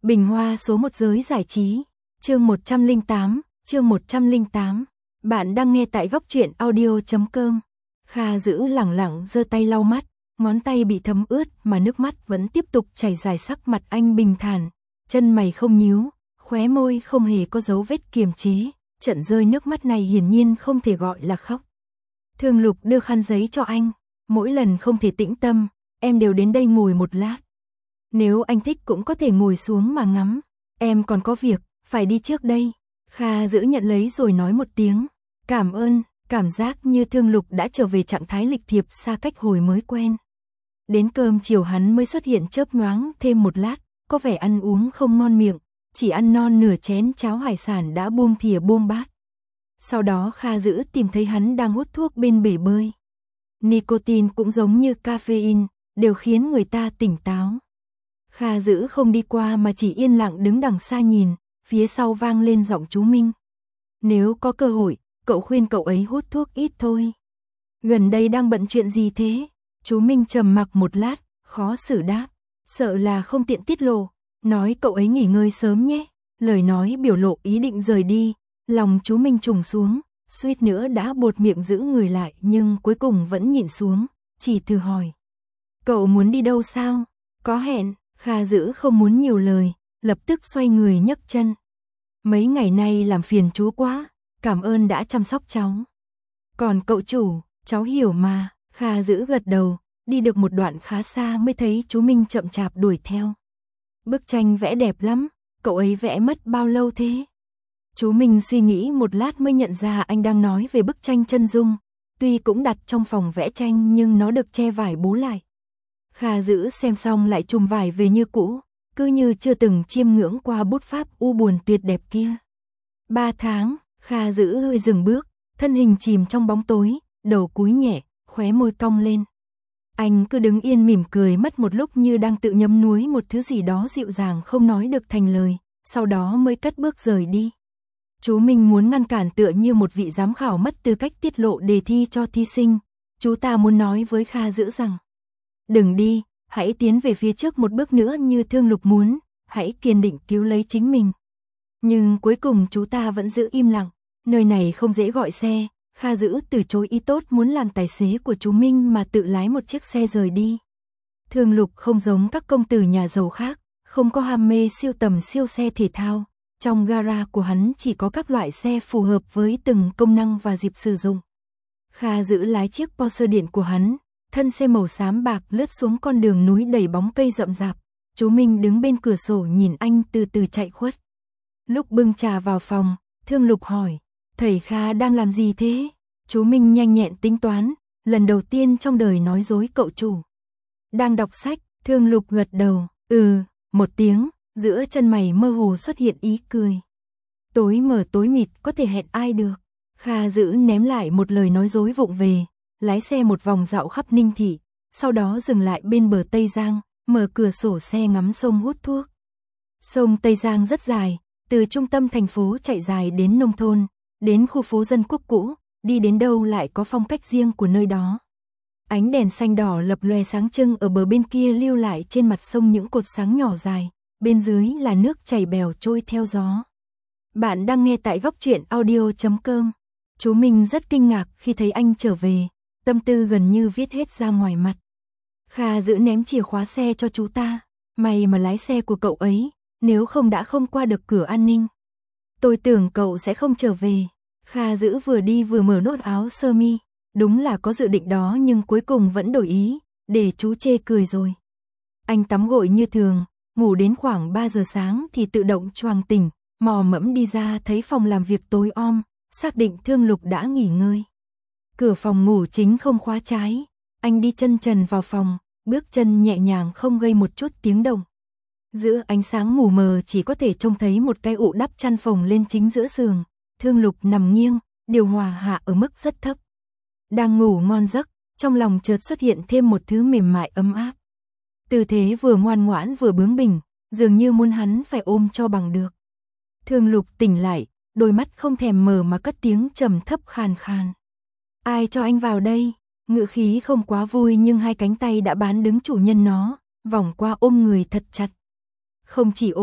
Bình Hoa số 1 giới giải trí, chương 108. Bạn đang nghe tại góc truyện audio.com. Kha Dữ lẳng lặng giơ tay lau mắt, ngón tay bị thấm ướt mà nước mắt vẫn tiếp tục chảy dài, sắc mặt anh bình thản, chân mày không nhíu, khóe môi không hề có dấu vết kiềm chế, trận rơi nước mắt này hiển nhiên không thể gọi là khóc. Thương Lục đưa khăn giấy cho anh, mỗi lần không thể tĩnh tâm, em đều đến đây ngồi một lát. Nếu anh thích cũng có thể ngồi xuống mà ngắm, em còn có việc, phải đi trước đây. Kha Dữ nhận lấy rồi nói một tiếng, cảm ơn, cảm giác như Thương Lục đã trở về trạng thái lịch thiệp xa cách hồi mới quen. Đến cơm chiều hắn mới xuất hiện chớp nhoáng thêm một lát, có vẻ ăn uống không ngon miệng, chỉ ăn non nửa chén cháo hải sản đã buông thìa buông bát. Sau đó Kha Dữ tìm thấy hắn đang hút thuốc bên bể bơi. Nicotine cũng giống như caffeine, đều khiến người ta tỉnh táo. Kha Dữ không đi qua mà chỉ yên lặng đứng đằng xa nhìn, phía sau vang lên giọng chú Minh. Nếu có cơ hội, cậu khuyên cậu ấy hút thuốc ít thôi. Gần đây đang bận chuyện gì thế? Chú Minh trầm mặc một lát, khó xử đáp. Sợ là không tiện tiết lộ, nói cậu ấy nghỉ ngơi sớm nhé. Lời nói biểu lộ ý định rời đi, lòng chú Minh trùng xuống, suýt nữa đã buột miệng giữ người lại nhưng cuối cùng vẫn nhịn xuống, chỉ thử hỏi. Cậu muốn đi đâu sao? Có hẹn? Kha Dữ không muốn nhiều lời, lập tức xoay người nhấc chân. Mấy ngày nay làm phiền chú quá, cảm ơn đã chăm sóc cháu. Còn cậu chủ, cháu hiểu mà. Kha Dữ gật đầu, đi được một đoạn khá xa mới thấy chú Minh chậm chạp đuổi theo. Bức tranh vẽ đẹp lắm, cậu ấy vẽ mất bao lâu thế? Chú Minh suy nghĩ một lát mới nhận ra anh đang nói về bức tranh chân dung, tuy cũng đặt trong phòng vẽ tranh nhưng nó được che vải bố lại. Kha Dữ xem xong lại chùm vải về như cũ, cứ như chưa từng chiêm ngưỡng qua bút pháp u buồn tuyệt đẹp kia. 3 tháng, Kha Dữ hơi dừng bước, thân hình chìm trong bóng tối, đầu cúi nhẹ, khóe môi cong lên. Anh cứ đứng yên mỉm cười mất một lúc như đang tự nhấm nuối một thứ gì đó dịu dàng không nói được thành lời, sau đó mới cất bước rời đi. Chú Minh muốn ngăn cản tựa như một vị giám khảo mất tư cách tiết lộ đề thi cho thí sinh. Chú ta muốn nói với Kha Dữ rằng, đừng đi, hãy tiến về phía trước một bước nữa như Thương Lục muốn, hãy kiên định cứu lấy chính mình. Nhưng cuối cùng chú ta vẫn giữ im lặng, nơi này không dễ gọi xe, Kha Dữ từ chối ý tốt muốn làm tài xế của chú Minh mà tự lái một chiếc xe rời đi. Thương Lục không giống các công tử nhà giàu khác, không có ham mê siêu tầm siêu xe thể thao, trong gara của hắn chỉ có các loại xe phù hợp với từng công năng và dịp sử dụng. Kha Dữ lái chiếc Porsche điện của hắn, thân xe màu xám bạc lướt xuống con đường núi đầy bóng cây rậm rạp, chú Minh đứng bên cửa sổ nhìn anh từ từ chạy khuất. Lúc bưng trà vào phòng, Thương Lục hỏi, thầy Kha đang làm gì thế? Chú Minh nhanh nhẹn tính toán, lần đầu tiên trong đời nói dối cậu chủ. Đang đọc sách. Thương Lục gật đầu, một tiếng, giữa chân mày mơ hồ xuất hiện ý cười. Tối mờ tối mịt có thể hẹn ai được. Kha Dữ ném lại một lời nói dối vụng về, lái xe một vòng dạo khắp Ninh Thị, sau đó dừng lại bên bờ Tây Giang, mở cửa sổ xe ngắm sông hút thuốc. Sông Tây Giang rất dài, từ trung tâm thành phố chạy dài đến nông thôn, đến khu phố dân quốc cũ, đi đến đâu lại có phong cách riêng của nơi đó. Ánh đèn xanh đỏ lập lòe sáng trưng ở bờ bên kia lưu lại trên mặt sông những cột sáng nhỏ dài, bên dưới là nước chảy bèo trôi theo gió. Bạn đang nghe tại góc truyện audio.com. Chú Minh rất kinh ngạc khi thấy anh trở về, tâm tư gần như viết hết ra ngoài mặt. Kha Dữ ném chìa khóa xe cho chú ta, may mà lái xe của cậu ấy, nếu không đã không qua được cửa an ninh. Tôi tưởng cậu sẽ không trở về. Kha Dữ vừa đi vừa mở nốt áo sơ mi, đúng là có dự định đó nhưng cuối cùng vẫn đổi ý, để chú chê cười rồi. Anh tắm gội như thường, ngủ đến khoảng 3 giờ sáng thì tự động choàng tỉnh, mò mẫm đi ra thấy phòng làm việc tối om, xác định Thương Lục đã nghỉ ngơi. Cửa phòng ngủ chính không khóa trái, anh đi chân trần vào phòng, bước chân nhẹ nhàng không gây một chút tiếng động. Giữa ánh sáng mù mờ chỉ có thể trông thấy một cái ụ đắp chăn phồng lên chính giữa giường. Thương Lục nằm nghiêng, điều hòa hạ ở mức rất thấp. Đang ngủ ngon giấc, trong lòng chợt xuất hiện thêm một thứ mềm mại ấm áp. Tư thế vừa ngoan ngoãn vừa bướng bỉnh, dường như muốn hắn phải ôm cho bằng được. Thương Lục tỉnh lại, đôi mắt không thèm mở mà cất tiếng trầm thấp khàn khàn. Ai cho anh vào đây? Ngữ khí không quá vui nhưng hai cánh tay đã bán đứng chủ nhân nó, vòng qua ôm người thật chặt. Không chỉ ôm,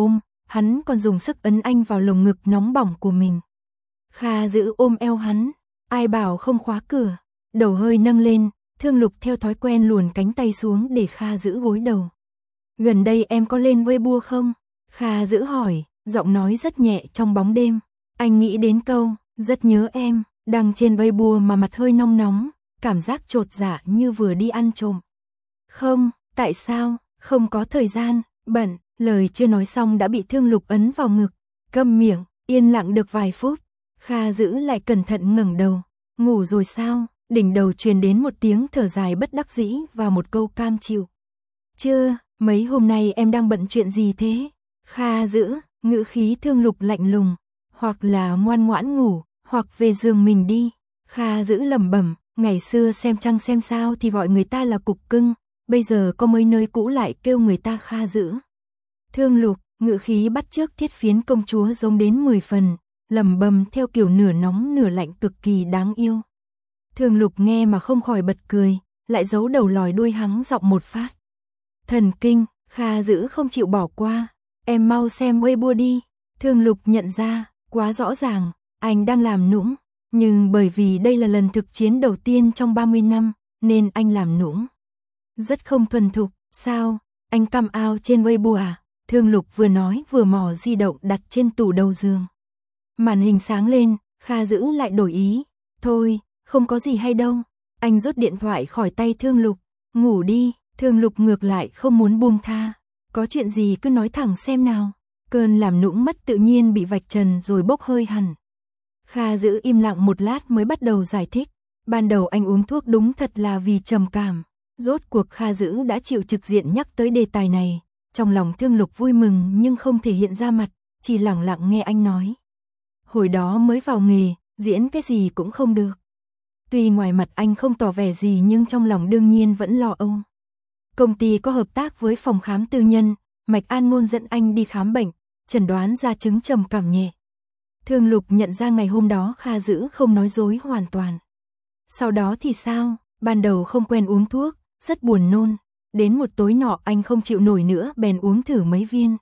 hắn còn dùng sức ấn anh vào lồng ngực nóng bỏng của mình. Kha Dữ ôm eo hắn, ai bảo không khóa cửa, đầu hơi nâng lên, Thương Lục theo thói quen luồn cánh tay xuống để Kha Dữ gối đầu. Gần đây em có lên Weibo không? Kha Dữ hỏi, giọng nói rất nhẹ trong bóng đêm. Anh nghĩ đến câu, rất nhớ em, đăng trên Weibo mà mặt hơi nóng nóng, cảm giác chột dạ như vừa đi ăn trộm. Không, tại sao, không có thời gian, bận, lời chưa nói xong đã bị Thương Lục ấn vào ngực. Câm miệng, yên lặng được vài phút, Kha Dữ lại cẩn thận ngẩng đầu. Ngủ rồi sao? Đỉnh đầu truyền đến một tiếng thở dài bất đắc dĩ và một câu cam chịu. Chưa, mấy hôm nay em đang bận chuyện gì thế? Kha Dữ, ngữ khí Thương Lục lạnh lùng, hoặc là ngoan ngoãn ngủ, hoặc về giường mình đi. Kha Dữ lẩm bẩm, ngày xưa xem trăng xem sao thì gọi người ta là cục cưng, bây giờ có mấy nơi cũ lại kêu người ta Kha Dữ. Thương Lục, ngữ khí bắt chước Thiết Phiến công chúa giống đến 10 phần, lẩm bẩm theo kiểu nửa nóng nửa lạnh cực kỳ đáng yêu. Thương Lục nghe mà không khỏi bật cười, lại giấu đầu lòi đuôi hắng giọng một phát. Thần kinh, Kha Dữ không chịu bỏ qua, em mau xem Weibo đi. Thương Lục nhận ra, quá rõ ràng, anh đang làm nũng, nhưng bởi vì đây là lần thực chiến đầu tiên trong 30 năm, nên anh làm nũng. Rất không thuần thục, sao, anh cam ao trên Weibo à? Thương Lục vừa nói vừa mò di động đặt trên tủ đầu giường. Màn hình sáng lên, Kha Dữ lại đổi ý, thôi, không có gì hay đâu. Anh rút điện thoại khỏi tay Thương Lục, ngủ đi. Thương Lục ngược lại không muốn buông tha, có chuyện gì cứ nói thẳng xem nào. Cơn làm nũng mất tự nhiên bị vạch trần rồi bốc hơi hẳn. Kha Dữ im lặng một lát mới bắt đầu giải thích, ban đầu anh uống thuốc đúng thật là vì trầm cảm. Rốt cuộc Kha Dữ đã chịu trực diện nhắc tới đề tài này, trong lòng Thương Lục vui mừng nhưng không thể hiện ra mặt, chỉ lặng lặng nghe anh nói. Hồi đó mới vào nghề, diễn cái gì cũng không được. Tuy ngoài mặt anh không tỏ vẻ gì nhưng trong lòng đương nhiên vẫn lo âu. Công ty có hợp tác với phòng khám tư nhân, Mạch An Ngôn dẫn anh đi khám bệnh, chẩn đoán ra chứng trầm cảm nhẹ. Thương Lục nhận ra ngày hôm đó Kha Dữ không nói dối hoàn toàn. Sau đó thì sao? Ban đầu không quen uống thuốc, rất buồn nôn. Đến một tối nọ anh không chịu nổi nữa bèn uống thử mấy viên.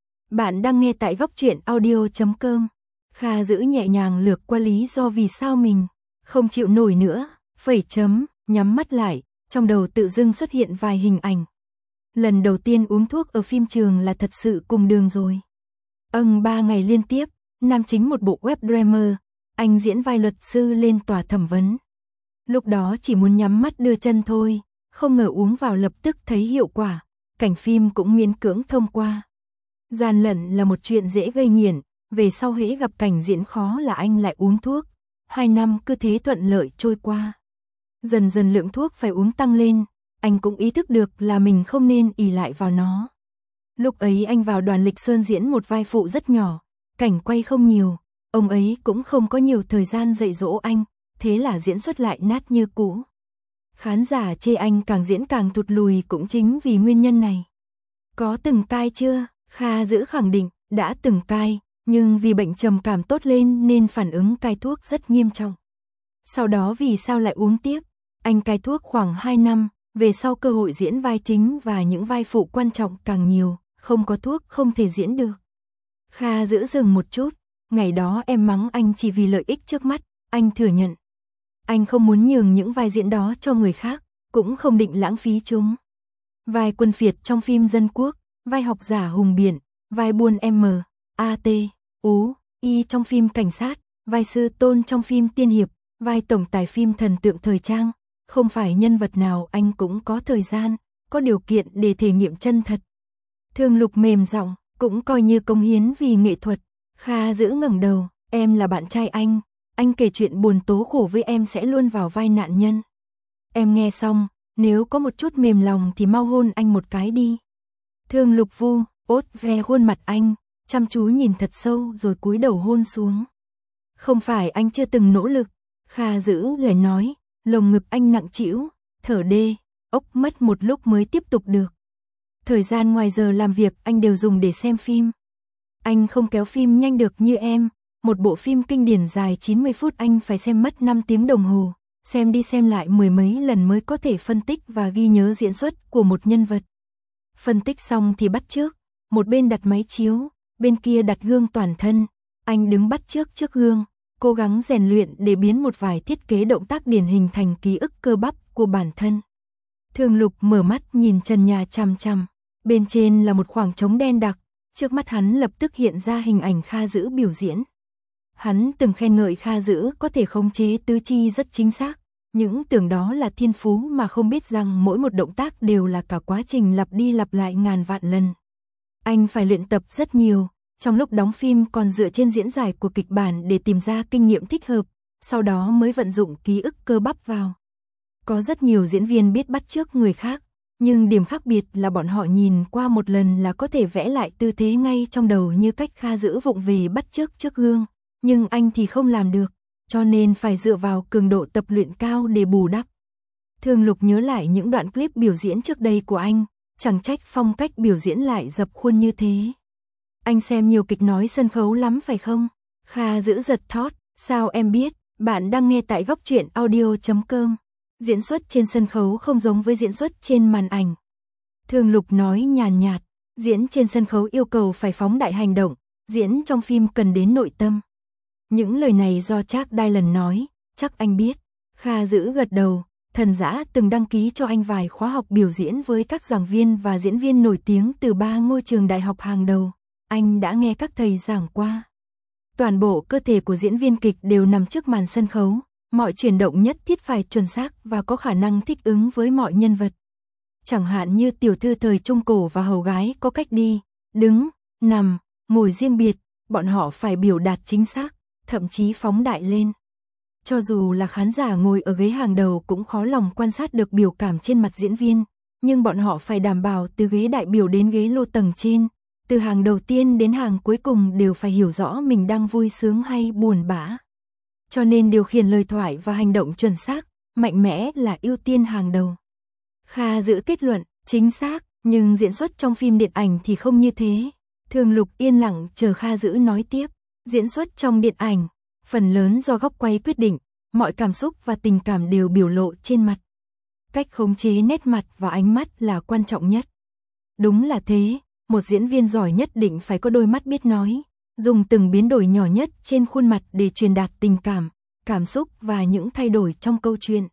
Bạn đang nghe tại Góc Truyện Audio.com. Kha Dữ nhẹ nhàng lược qua lý do vì sao mình không chịu nổi nữa, nhắm mắt lại, trong đầu tự dưng xuất hiện vài hình ảnh. Lần đầu tiên uống thuốc ở phim trường là thật sự cùng đường rồi. 3 ngày liên tiếp, nam chính một bộ web drama, anh diễn vai luật sư lên tòa thẩm vấn. Lúc đó chỉ muốn nhắm mắt đưa chân thôi, không ngờ uống vào lập tức thấy hiệu quả, cảnh phim cũng miễn cưỡng thông qua. Gian lận là một chuyện dễ gây nghiện, về sau hễ gặp cảnh diễn khó là anh lại uống thuốc. 2 năm cứ thế thuận lợi trôi qua. Dần dần lượng thuốc phải uống tăng lên, anh cũng ý thức được là mình không nên ỷ lại vào nó. Lúc ấy anh vào Đoàn Lịch Sơn diễn một vai phụ rất nhỏ, cảnh quay không nhiều, ông ấy cũng không có nhiều thời gian dạy dỗ anh, thế là diễn xuất lại nát như cũ. Khán giả chê anh càng diễn càng thụt lùi cũng chính vì nguyên nhân này. Có từng cai chưa? Kha Dữ khẳng định, đã từng cai, nhưng vì bệnh trầm cảm tốt lên nên phản ứng cai thuốc rất nghiêm trọng. Sau đó vì sao lại uống tiếp? Anh cai thuốc khoảng 2 năm, về sau cơ hội diễn vai chính và những vai phụ quan trọng càng nhiều, không có thuốc không thể diễn được. Kha Dữ dừng một chút, ngày đó em mắng anh chỉ vì lợi ích trước mắt, anh thừa nhận. Anh không muốn nhường những vai diễn đó cho người khác, cũng không định lãng phí chúng. Vai quân phiệt trong phim Dân Quốc, vai học giả hùng biển, vai buôn M.A.T.U.I trong phim Cảnh sát, vai sư tôn trong phim Tiên hiệp, vai tổng tài phim Thần tượng thời trang, không phải nhân vật nào anh cũng có thời gian, có điều kiện để thể nghiệm chân thật. Thương Lục mềm giọng, cũng coi như công hiến vì nghệ thuật. Kha Dữ ngẩng đầu, em là bạn trai anh kể chuyện buồn tố khổ với em sẽ luôn vào vai nạn nhân. Em nghe xong, nếu có một chút mềm lòng thì mau hôn anh một cái đi. Thương Lục ốt ve khuôn mặt anh, chăm chú nhìn thật sâu rồi cúi đầu hôn xuống. Không phải anh chưa từng nỗ lực, Kha Dữ lời nói, lồng ngực anh nặng trĩu, thở đê, ốc mất một lúc mới tiếp tục được. Thời gian ngoài giờ làm việc anh đều dùng để xem phim. Anh không kéo phim nhanh được như em, một bộ phim kinh điển dài 90 phút anh phải xem mất 5 tiếng đồng hồ, xem đi xem lại 10 mấy lần mới có thể phân tích và ghi nhớ diễn xuất của một nhân vật. Phân tích xong thì bắt chước, một bên đặt máy chiếu, bên kia đặt gương toàn thân, anh đứng bắt chước trước gương, cố gắng rèn luyện để biến một vài thiết kế động tác điển hình thành ký ức cơ bắp của bản thân. Thường Lục mở mắt nhìn trần nhà chằm chằm, bên trên là một khoảng trống đen đặc, trước mắt hắn lập tức hiện ra hình ảnh Kha Dữ biểu diễn. Hắn từng khen ngợi Kha Dữ có thể khống chế tứ chi rất chính xác, những tưởng đó là thiên phú mà không biết rằng mỗi một động tác đều là cả quá trình lặp đi lặp lại ngàn vạn lần. Anh phải luyện tập rất nhiều, trong lúc đóng phim còn dựa trên diễn giải của kịch bản để tìm ra kinh nghiệm thích hợp, sau đó mới vận dụng ký ức cơ bắp vào. Có rất nhiều diễn viên biết bắt chước người khác, nhưng điểm khác biệt là bọn họ nhìn qua một lần là có thể vẽ lại tư thế ngay trong đầu như cách Kha Dữ vụng về bắt chước trước gương, nhưng anh thì không làm được, cho nên phải dựa vào cường độ tập luyện cao để bù đắp. Thường Lục nhớ lại những đoạn clip biểu diễn trước đây của anh, chẳng trách phong cách biểu diễn lại dập khuôn như thế. Anh xem nhiều kịch nói sân khấu lắm phải không? Kha Dữ giật thót, sao em biết? Bạn đang nghe tại goctruyện.audio.com. Diễn xuất trên sân khấu không giống với diễn xuất trên màn ảnh. Thường Lục nói nhàn nhạt, diễn trên sân khấu yêu cầu phải phóng đại hành động, diễn trong phim cần đến nội tâm. Những lời này do Jack Dylan nói, chắc anh biết. Kha Dữ gật đầu, Thần Dã từng đăng ký cho anh vài khóa học biểu diễn với các giảng viên và diễn viên nổi tiếng từ 3 ngôi trường đại học hàng đầu. Anh đã nghe các thầy giảng qua. Toàn bộ cơ thể của diễn viên kịch đều nằm trước màn sân khấu, mọi chuyển động nhất thiết phải chuẩn xác và có khả năng thích ứng với mọi nhân vật. Chẳng hạn như tiểu thư thời Trung Cổ và hầu gái có cách đi, đứng, nằm, ngồi riêng biệt, bọn họ phải biểu đạt chính xác, thậm chí phóng đại lên. Cho dù là khán giả ngồi ở ghế hàng đầu cũng khó lòng quan sát được biểu cảm trên mặt diễn viên, nhưng bọn họ phải đảm bảo từ ghế đại biểu đến ghế lô tầng trên, từ hàng đầu tiên đến hàng cuối cùng đều phải hiểu rõ mình đang vui sướng hay buồn bã. Cho nên điều khiển lời thoại và hành động chuẩn xác, mạnh mẽ là ưu tiên hàng đầu. Kha Dữ kết luận, chính xác, nhưng diễn xuất trong phim điện ảnh thì không như thế. Thường Lục yên lặng chờ Kha Dữ nói tiếp, diễn xuất trong điện ảnh, phần lớn do góc quay quyết định, mọi cảm xúc và tình cảm đều biểu lộ trên mặt. Cách khống chế nét mặt và ánh mắt là quan trọng nhất. Đúng là thế, một diễn viên giỏi nhất định phải có đôi mắt biết nói, dùng từng biến đổi nhỏ nhất trên khuôn mặt để truyền đạt tình cảm, cảm xúc và những thay đổi trong câu chuyện.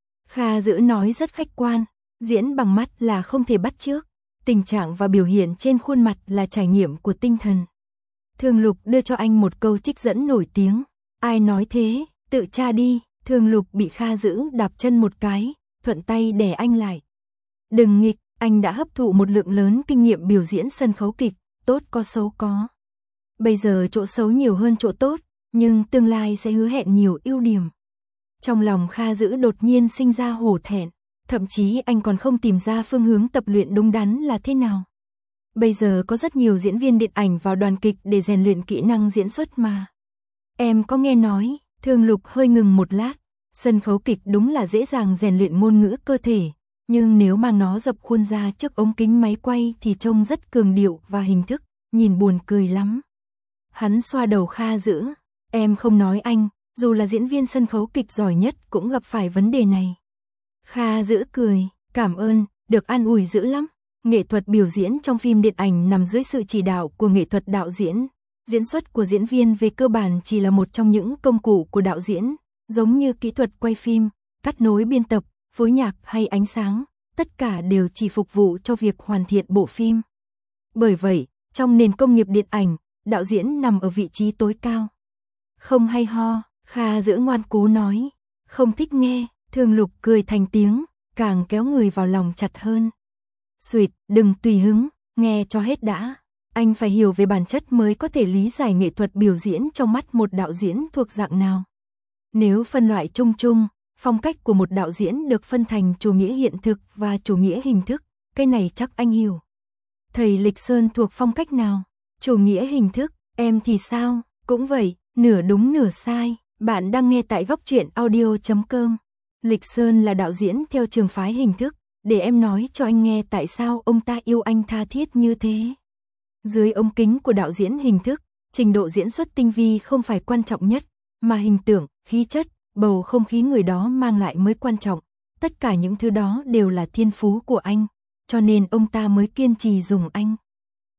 Kha Dữ nói rất khách quan, diễn bằng mắt là không thể bắt chước, tình trạng và biểu hiện trên khuôn mặt là trải nghiệm của tinh thần. Thường Lục đưa cho anh một câu trích dẫn nổi tiếng, ai nói thế, tự tra đi. Thường Lục bị Kha Dữ đạp chân một cái, thuận tay đè anh lại. Đừng nghịch, anh đã hấp thụ một lượng lớn kinh nghiệm biểu diễn sân khấu kịch, tốt có xấu có. Bây giờ chỗ xấu nhiều hơn chỗ tốt, nhưng tương lai sẽ hứa hẹn nhiều ưu điểm. Trong lòng Kha Dữ đột nhiên sinh ra hổ thẹn, thậm chí anh còn không tìm ra phương hướng tập luyện đúng đắn là thế nào. Bây giờ có rất nhiều diễn viên điện ảnh vào đoàn kịch để rèn luyện kỹ năng diễn xuất mà. Em có nghe nói, Thường Lục hơi ngừng một lát, sân khấu kịch đúng là dễ dàng rèn luyện ngôn ngữ cơ thể, nhưng nếu mang nó dập khuôn ra trước ống kính máy quay thì trông rất cường điệu và hình thức, nhìn buồn cười lắm. Hắn xoa đầu Kha Dữ, em không nói anh, dù là diễn viên sân khấu kịch giỏi nhất cũng gặp phải vấn đề này. Kha Dữ cười, cảm ơn, được an ủi dữ lắm. Nghệ thuật biểu diễn trong phim điện ảnh nằm dưới sự chỉ đạo của nghệ thuật đạo diễn. Diễn xuất của diễn viên về cơ bản chỉ là một trong những công cụ của đạo diễn, giống như kỹ thuật quay phim, cắt nối biên tập, phối nhạc hay ánh sáng, tất cả đều chỉ phục vụ cho việc hoàn thiện bộ phim. Bởi vậy, trong nền công nghiệp điện ảnh, đạo diễn nằm ở vị trí tối cao. Không hay ho, Kha Dữ ngoan cố nói, không thích nghe. Thường Lục cười thành tiếng, càng kéo người vào lòng chặt hơn. Xuyệt, đừng tùy hứng, nghe cho hết đã. Anh phải hiểu về bản chất mới có thể lý giải nghệ thuật biểu diễn trong mắt một đạo diễn thuộc dạng nào. Nếu phân loại chung chung, phong cách của một đạo diễn được phân thành chủ nghĩa hiện thực và chủ nghĩa hình thức, cái này chắc anh hiểu. Thầy Lịch Sơn thuộc phong cách nào? Chủ nghĩa hình thức, em thì sao? Cũng vậy, nửa đúng nửa sai. Bạn đang nghe tại goctruyện.audio.com. Lịch Sơn là đạo diễn theo trường phái hình thức, để em nói cho anh nghe tại sao ông ta yêu anh tha thiết như thế. Dưới ống kính của đạo diễn hình thức, trình độ diễn xuất tinh vi không phải quan trọng nhất, mà hình tượng, khí chất, bầu không khí người đó mang lại mới quan trọng. Tất cả những thứ đó đều là thiên phú của anh, cho nên ông ta mới kiên trì dùng anh.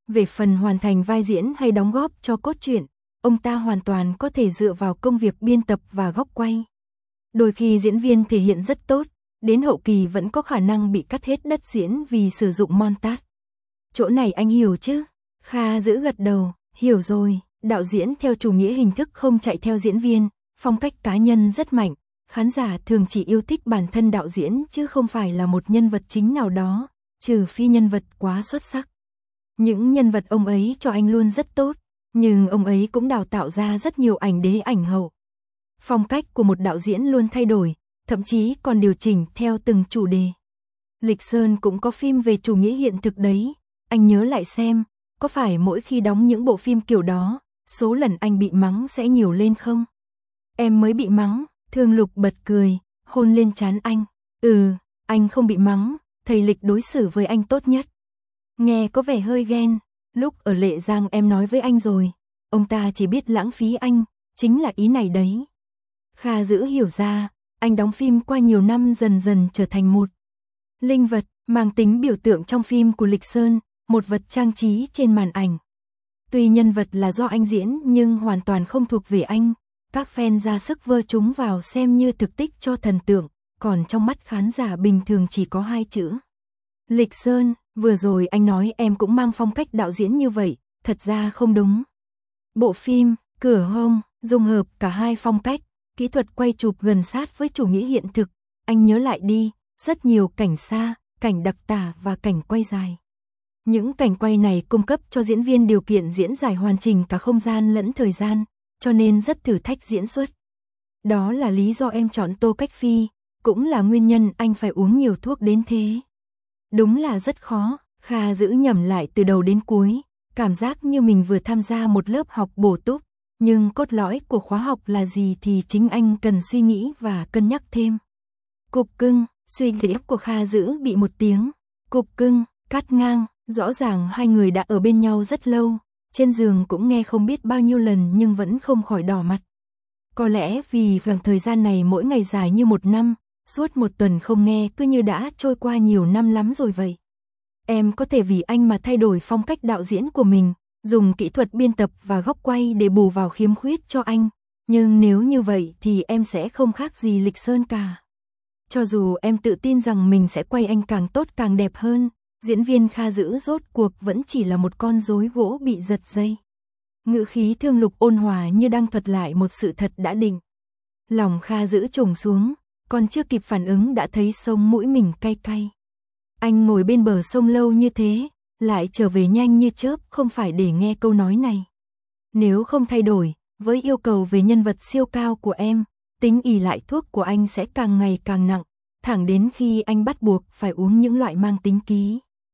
Về phần hoàn thành vai diễn hay đóng góp cho cốt truyện, ông ta hoàn toàn có thể dựa vào công việc biên tập và góc quay. Đôi khi diễn viên thể hiện rất tốt, đến hậu kỳ vẫn có khả năng bị cắt hết đất diễn vì sử dụng montage. Chỗ này anh hiểu chứ? Kha Dữ gật đầu, hiểu rồi, đạo diễn theo chủ nghĩa hình thức không chạy theo diễn viên, phong cách cá nhân rất mạnh, khán giả thường chỉ yêu thích bản thân đạo diễn chứ không phải là một nhân vật chính nào đó, trừ phi nhân vật quá xuất sắc. Những nhân vật ông ấy cho anh luôn rất tốt, nhưng ông ấy cũng đào tạo ra rất nhiều ảnh đế ảnh hậu. Phong cách của một đạo diễn luôn thay đổi, thậm chí còn điều chỉnh theo từng chủ đề. Lịch Sơn cũng có phim về chủ nghĩa hiện thực đấy, anh nhớ lại xem, có phải mỗi khi đóng những bộ phim kiểu đó, số lần anh bị mắng sẽ nhiều lên không? Em mới bị mắng, Thương Lục bật cười, hôn lên trán anh. Anh không bị mắng, thầy Lịch đối xử với anh tốt nhất. Nghe có vẻ hơi ghen, lúc ở Lệ Giang em nói với anh rồi, ông ta chỉ biết lãng phí anh, chính là ý này đấy. Kha Dữ hiểu ra, anh đóng phim qua nhiều năm dần dần trở thành một linh vật, mang tính biểu tượng trong phim của Lịch Sơn, một vật trang trí trên màn ảnh. Tuy nhân vật là do anh diễn nhưng hoàn toàn không thuộc về anh, các fan ra sức vơ chúng vào xem như thực tích cho thần tượng, còn trong mắt khán giả bình thường chỉ có hai chữ. Lịch Sơn, vừa rồi anh nói em cũng mang phong cách đạo diễn như vậy, thật ra không đúng. Bộ phim, Cửa Hông, dung hợp cả hai phong cách, kỹ thuật quay chụp gần sát với chủ nghĩa hiện thực, anh nhớ lại đi, rất nhiều cảnh xa, cảnh đặc tả và cảnh quay dài. Những cảnh quay này cung cấp cho diễn viên điều kiện diễn giải hoàn chỉnh cả không gian lẫn thời gian, cho nên rất thử thách diễn xuất. Đó là lý do em chọn Tô Cách Phi, cũng là nguyên nhân anh phải uống nhiều thuốc đến thế. Đúng là rất khó, Kha Dữ nhẩm lại từ đầu đến cuối, cảm giác như mình vừa tham gia một lớp học bổ túc, nhưng cốt lõi của khóa học là gì thì chính anh cần suy nghĩ và cân nhắc thêm. Cục cưng, suy nghĩ của Kha Dữ bị một tiếng, cục cưng, cắt ngang, rõ ràng hai người đã ở bên nhau rất lâu, trên giường cũng nghe không biết bao nhiêu lần nhưng vẫn không khỏi đỏ mặt. Có lẽ vì khoảng thời gian này mỗi ngày dài như một năm, suốt một tuần không nghe cứ như đã trôi qua nhiều năm lắm rồi vậy. Em có thể vì anh mà thay đổi phong cách đạo diễn của mình, dùng kỹ thuật biên tập và góc quay để bù vào khiếm khuyết cho anh, nhưng nếu như vậy thì em sẽ không khác gì Lịch Sơn cả. Cho dù em tự tin rằng mình sẽ quay anh càng tốt càng đẹp hơn, diễn viên Kha Dữ rốt cuộc vẫn chỉ là một con rối gỗ bị giật dây. Ngữ khí Thương Lục ôn hòa như đang thuật lại một sự thật đã định. Lòng Kha Dữ trùng xuống, còn chưa kịp phản ứng đã thấy sống mũi mình cay cay. Anh ngồi bên bờ sông lâu như thế, lại trở về nhanh như chớp không phải để nghe câu nói này. Nếu không thay đổi, với yêu cầu về nhân vật siêu cao của em, tính ỷ lại thuốc của anh sẽ càng ngày càng nặng, thẳng đến khi anh bắt buộc phải uống những loại mang tính ký.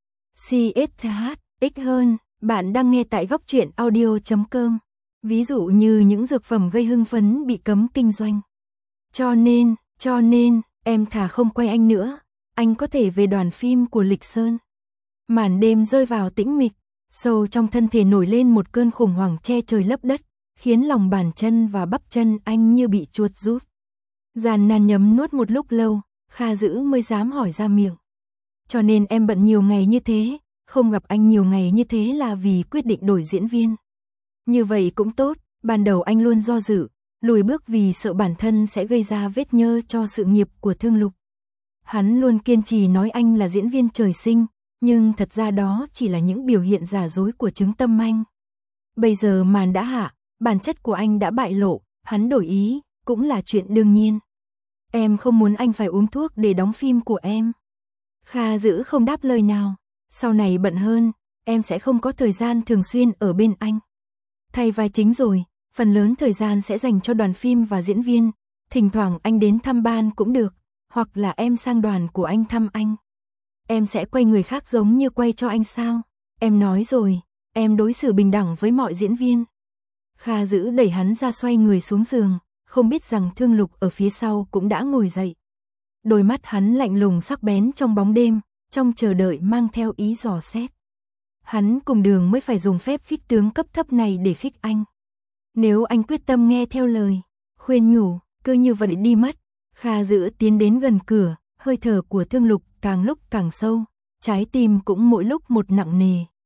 CSH, hơn, bạn đang nghe tại góc truyện audio.com. Ví dụ như những dược phẩm gây hưng phấn bị cấm kinh doanh. Cho nên, em thà không quay anh nữa, anh có thể về đoàn phim của Lịch Sơn. Màn đêm rơi vào tĩnh mịch, sâu trong thân thể nổi lên một cơn khủng hoảng che trời lấp đất, khiến lòng bàn chân và bắp chân anh như bị chuột rút. Giàn nàn nhấm nuốt một lúc lâu, Kha Dữ mới dám hỏi ra miệng. Cho nên em bận nhiều ngày như thế, không gặp anh nhiều ngày như thế là vì quyết định đổi diễn viên. Như vậy cũng tốt, ban đầu anh luôn do dự, lùi bước vì sợ bản thân sẽ gây ra vết nhơ cho sự nghiệp của Thương Lục. Hắn luôn kiên trì nói anh là diễn viên trời sinh, nhưng thật ra đó chỉ là những biểu hiện giả dối của chứng tâm anh. Bây giờ màn đã hạ, bản chất của anh đã bại lộ, hắn đổi ý, cũng là chuyện đương nhiên. Em không muốn anh phải uống thuốc để đóng phim của em. Kha Dữ không đáp lời nào, sau này bận hơn, em sẽ không có thời gian thường xuyên ở bên anh. Thay vai chính rồi, phần lớn thời gian sẽ dành cho đoàn phim và diễn viên, thỉnh thoảng anh đến thăm ban cũng được, hoặc là em sang đoàn của anh thăm anh. Em sẽ quay người khác giống như quay cho anh sao? Em nói rồi, em đối xử bình đẳng với mọi diễn viên. Kha Dữ đẩy hắn ra xoay người xuống giường, không biết rằng Thương Lục ở phía sau cũng đã ngồi dậy. Đôi mắt hắn lạnh lùng sắc bén trong bóng đêm, trong chờ đợi mang theo ý dò xét. Hắn cùng Đường mới phải dùng phép khích tướng cấp thấp này để khích anh. Nếu anh quyết tâm nghe theo lời, khuyên nhủ, cứ như vậy đi mất. Kha Dữ tiến đến gần cửa, hơi thở của Thương Lục càng lúc càng sâu, trái tim cũng mỗi lúc một nặng nề.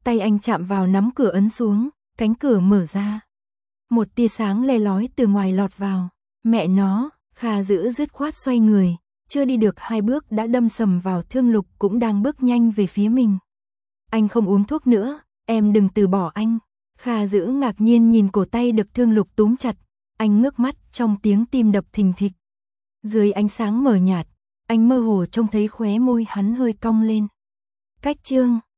Tay anh chạm vào nắm cửa ấn xuống, cánh cửa mở ra. Một tia sáng le lói từ ngoài lọt vào. Mẹ nó, Kha Dữ dứt khoát xoay người, chưa đi được 2 bước đã đâm sầm vào Thương Lục cũng đang bước nhanh về phía mình. Anh không uống thuốc nữa, em đừng từ bỏ anh. Kha Dữ ngạc nhiên nhìn cổ tay được Thương Lục túm chặt, anh ngước mắt trong tiếng tim đập thình thịch. Dưới ánh sáng mờ nhạt, anh mơ hồ trông thấy khóe môi hắn hơi cong lên. Cách chương